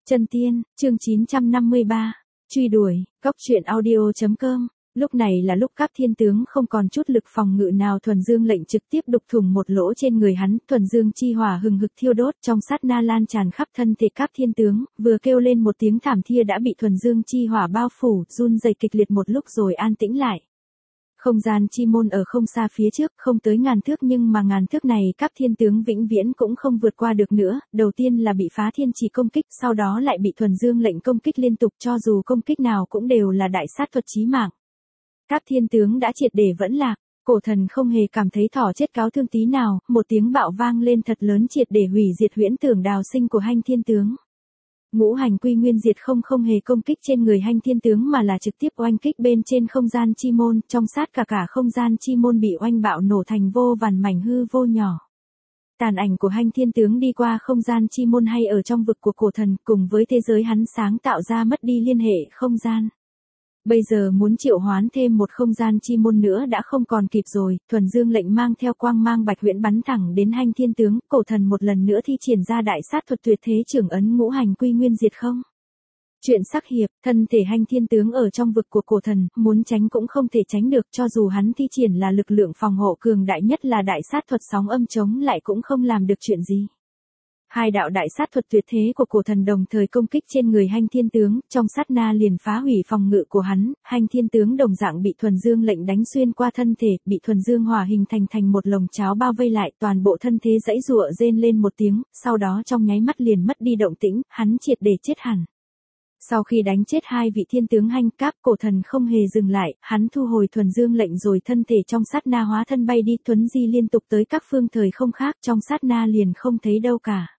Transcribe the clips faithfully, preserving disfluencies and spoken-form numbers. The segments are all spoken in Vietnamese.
Chân tiên, chương chín trăm năm mươi ba. Truy đuổi, Cóc truyện audio chấm com. Lúc này là lúc Cáp Thiên Tướng không còn chút lực phòng ngự nào, thuần dương lệnh trực tiếp đục thủng một lỗ trên người hắn, thuần dương chi hỏa hừng hực thiêu đốt, trong sát na lan tràn khắp thân thể Cáp Thiên Tướng, vừa kêu lên một tiếng thảm thia đã bị thuần dương chi hỏa bao phủ, run rẩy kịch liệt một lúc rồi an tĩnh lại. Không gian chi môn ở không xa phía trước, không tới ngàn thước, nhưng mà ngàn thước này Cáp Thiên Tướng vĩnh viễn cũng không vượt qua được nữa, đầu tiên là bị phá thiên chỉ công kích, sau đó lại bị thuần dương lệnh công kích liên tục, cho dù công kích nào cũng đều là đại sát thuật chí mạng. Cáp Thiên Tướng đã triệt để vẫn lạc, Cổ Thần không hề cảm thấy thỏ chết cáo thương tí nào, một tiếng bạo vang lên thật lớn triệt để hủy diệt huyễn tưởng đào sinh của Hanh Thiên Tướng. Ngũ hành quy nguyên diệt không không hề công kích trên người Hanh Thiên Tướng mà là trực tiếp oanh kích bên trên không gian chi môn, trong sát cả cả không gian chi môn bị oanh bạo nổ thành vô vàn mảnh hư vô nhỏ. Tàn ảnh của Hanh Thiên Tướng đi qua không gian chi môn hay ở trong vực của Cổ Thần, cùng với thế giới hắn sáng tạo ra mất đi liên hệ không gian. Bây giờ muốn triệu hoán thêm một không gian chi môn nữa đã không còn kịp rồi, thuần dương lệnh mang theo quang mang bạch huyễn bắn thẳng đến Hanh Thiên Tướng, Cổ Thần một lần nữa thi triển ra đại sát thuật tuyệt thế trưởng ấn ngũ hành quy nguyên diệt không. Chuyện sắc hiệp, thân thể Hanh Thiên Tướng ở trong vực của Cổ Thần, muốn tránh cũng không thể tránh được, cho dù hắn thi triển là lực lượng phòng hộ cường đại nhất là đại sát thuật sóng âm chống lại cũng không làm được chuyện gì. Hai đạo đại sát thuật tuyệt thế của Cổ Thần đồng thời công kích trên người Hanh Thiên Tướng, trong sát na liền phá hủy phòng ngự của hắn, Hanh Thiên Tướng đồng dạng bị thuần dương lệnh đánh xuyên qua thân thể, bị thuần dương hỏa hình thành thành một lồng cháo bao vây lại, toàn bộ thân thế dãy giụa rên lên một tiếng, sau đó trong nháy mắt liền mất đi động tĩnh, hắn triệt để chết hẳn. Sau khi đánh chết hai vị thiên tướng Hanh, Cáp Cổ Thần không hề dừng lại, hắn thu hồi thuần dương lệnh rồi thân thể trong sát na hóa thân bay đi, thuấn di liên tục tới các phương thời không khác, trong sát na liền không thấy đâu cả.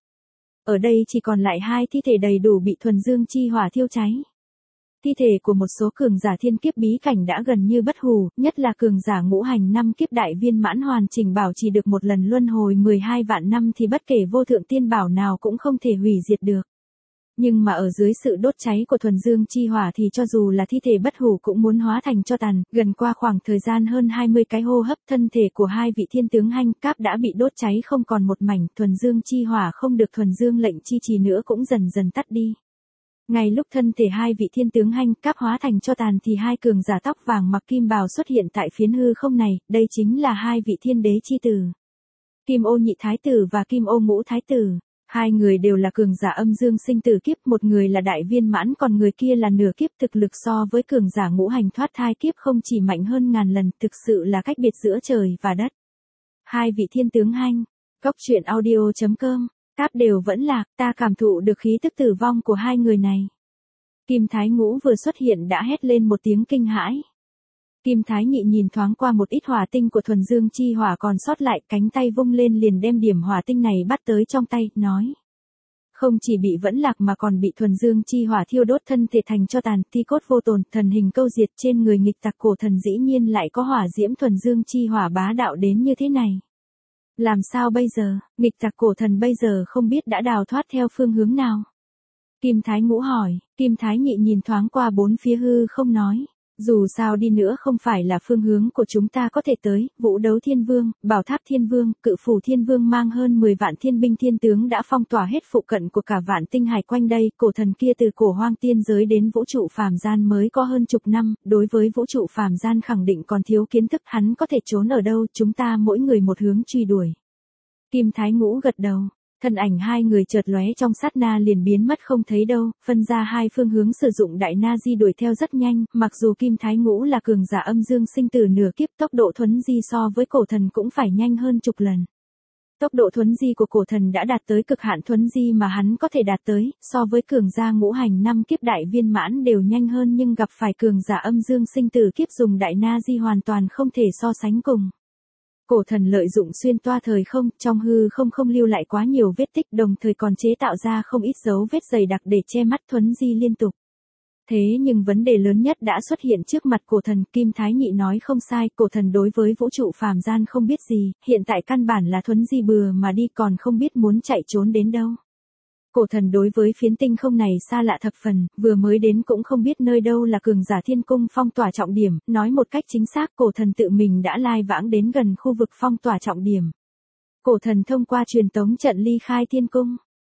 Ở đây chỉ còn lại hai thi thể đầy đủ bị thuần dương chi hỏa thiêu cháy. Thi thể của một số cường giả thiên kiếp bí cảnh đã gần như bất hủ, nhất là cường giả ngũ hành năm kiếp đại viên mãn hoàn chỉnh bảo trì được một lần luân hồi mười hai vạn năm thì bất kể vô thượng tiên bảo nào cũng không thể hủy diệt được. Nhưng mà ở dưới sự đốt cháy của thuần dương chi hỏa thì cho dù là thi thể bất hủ cũng muốn hóa thành tro tàn, gần qua khoảng thời gian hơn hai mươi cái hô hấp, thân thể của hai vị thiên tướng Hanh, Cáp đã bị đốt cháy không còn một mảnh, thuần dương chi hỏa không được thuần dương lệnh chi trì nữa cũng dần dần tắt đi. Ngay lúc thân thể hai vị thiên tướng Hanh, Cáp hóa thành tro tàn thì hai cường giả tóc vàng mặc kim bào xuất hiện tại phiến hư không này, đây chính là hai vị thiên đế chi tử. Kim Ô Nhị Thái Tử và Kim Ô Ngũ Thái Tử. Hai người đều là cường giả âm dương sinh tử kiếp, một người là đại viên mãn còn người kia là nửa kiếp, thực lực so với cường giả ngũ hành thoát thai kiếp không chỉ mạnh hơn ngàn lần, thực sự là cách biệt giữa trời và đất. Hai vị thiên tướng Hanh, Cóc truyện audio chấm com, Cáp đều vẫn lạc, ta cảm thụ được khí tức tử vong của hai người này. Kim Thái Ngũ vừa xuất hiện đã hét lên một tiếng kinh hãi. Kim Thái Nhị nhìn thoáng qua một ít hỏa tinh của thuần dương chi hỏa còn sót lại, cánh tay vung lên liền đem điểm hỏa tinh này bắt tới trong tay, nói. Không chỉ bị vẫn lạc mà còn bị thuần dương chi hỏa thiêu đốt thân thể thành cho tàn, thi cốt vô tồn, thần hình câu diệt, trên người nghịch tặc Cổ Thần dĩ nhiên lại có hỏa diễm thuần dương chi hỏa bá đạo đến như thế này. Làm sao bây giờ, nghịch tặc Cổ Thần bây giờ không biết đã đào thoát theo phương hướng nào? Kim Thái Ngũ hỏi, Kim Thái Nhị nhìn thoáng qua bốn phía hư không nói. Dù sao đi nữa không phải là phương hướng của chúng ta có thể tới, Vũ Đấu Thiên Vương, Bảo Tháp Thiên Vương, Cự Phủ Thiên Vương mang hơn mười vạn thiên binh thiên tướng đã phong tỏa hết phụ cận của cả vạn tinh hải quanh đây, Cổ Thần kia từ cổ hoang tiên giới đến vũ trụ phàm gian mới có hơn chục năm, đối với vũ trụ phàm gian khẳng định còn thiếu kiến thức, hắn có thể trốn ở đâu, chúng ta mỗi người một hướng truy đuổi. Kim Thái Ngũ gật đầu. Thân ảnh hai người chợt lóe trong sát na liền biến mất không thấy đâu, phân ra hai phương hướng sử dụng đại na di đuổi theo rất nhanh, mặc dù Kim Thái Ngũ là cường giả âm dương sinh tử nửa kiếp, tốc độ thuấn di so với Cổ Thần cũng phải nhanh hơn chục lần. Tốc độ thuấn di của Cổ Thần đã đạt tới cực hạn thuấn di mà hắn có thể đạt tới, so với cường giả ngũ hành năm kiếp đại viên mãn đều nhanh hơn, nhưng gặp phải cường giả âm dương sinh tử kiếp dùng đại na di hoàn toàn không thể so sánh cùng. Cổ Thần lợi dụng xuyên toa thời không, trong hư không không lưu lại quá nhiều vết tích, đồng thời còn chế tạo ra không ít dấu vết dày đặc để che mắt thuấn di liên tục. Thế nhưng vấn đề lớn nhất đã xuất hiện trước mặt Cổ Thần, Kim Thái Nhị nói không sai, Cổ Thần đối với vũ trụ phàm gian không biết gì, hiện tại căn bản là thuấn di bừa mà đi, còn không biết muốn chạy trốn đến đâu. Cổ Thần đối với phiến tinh không này xa lạ thập phần, vừa mới đến cũng không biết nơi đâu là cường giả thiên cung phong tỏa trọng điểm, nói một cách chính xác Cổ Thần tự mình đã lai vãng đến gần khu vực phong tỏa trọng điểm. Cổ Thần thông qua truyền tống trận ly khai thiên cung.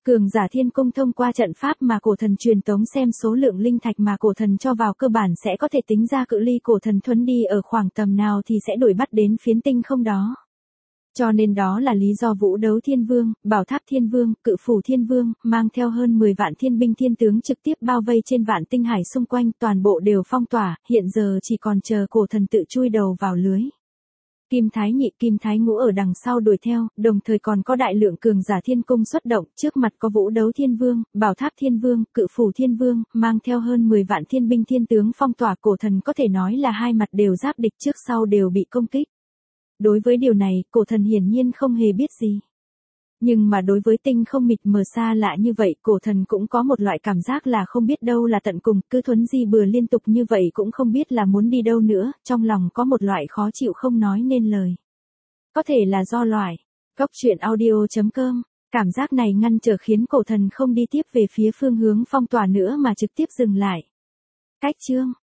Cường giả thiên cung thông qua trận pháp mà cổ thần truyền tống xem số lượng linh thạch mà cổ thần cho vào cơ bản sẽ có thể tính ra cự ly cổ thần thuấn đi ở khoảng tầm nào thì sẽ đuổi bắt đến phiến tinh không đó. Cho nên đó là lý do Vũ Đấu Thiên Vương, Bảo Tháp Thiên Vương, Cự Phủ Thiên Vương, mang theo hơn mười vạn thiên binh thiên tướng trực tiếp bao vây trên vạn tinh hải xung quanh, toàn bộ đều phong tỏa, hiện giờ chỉ còn chờ cổ thần tự chui đầu vào lưới. Kim Thái Nhị, Kim Thái Ngũ ở đằng sau đuổi theo, đồng thời còn có đại lượng cường giả thiên cung xuất động, trước mặt có Vũ Đấu Thiên Vương, Bảo Tháp Thiên Vương, Cự Phủ Thiên Vương, mang theo hơn mười vạn thiên binh thiên tướng phong tỏa, cổ thần có thể nói là hai mặt đều giáp địch, trước sau đều bị công kích. Đối với điều này, cổ thần hiển nhiên không hề biết gì. Nhưng mà đối với tinh không mịt mờ xa lạ như vậy, cổ thần cũng có một loại cảm giác là không biết đâu là tận cùng, cứ thuấn di bừa liên tục như vậy cũng không biết là muốn đi đâu nữa, trong lòng có một loại khó chịu không nói nên lời. Có thể là do loại, Cốc Truyện Audio chấm com, cảm giác này ngăn trở khiến cổ thần không đi tiếp về phía phương hướng phong tỏa nữa mà trực tiếp dừng lại. Cách chương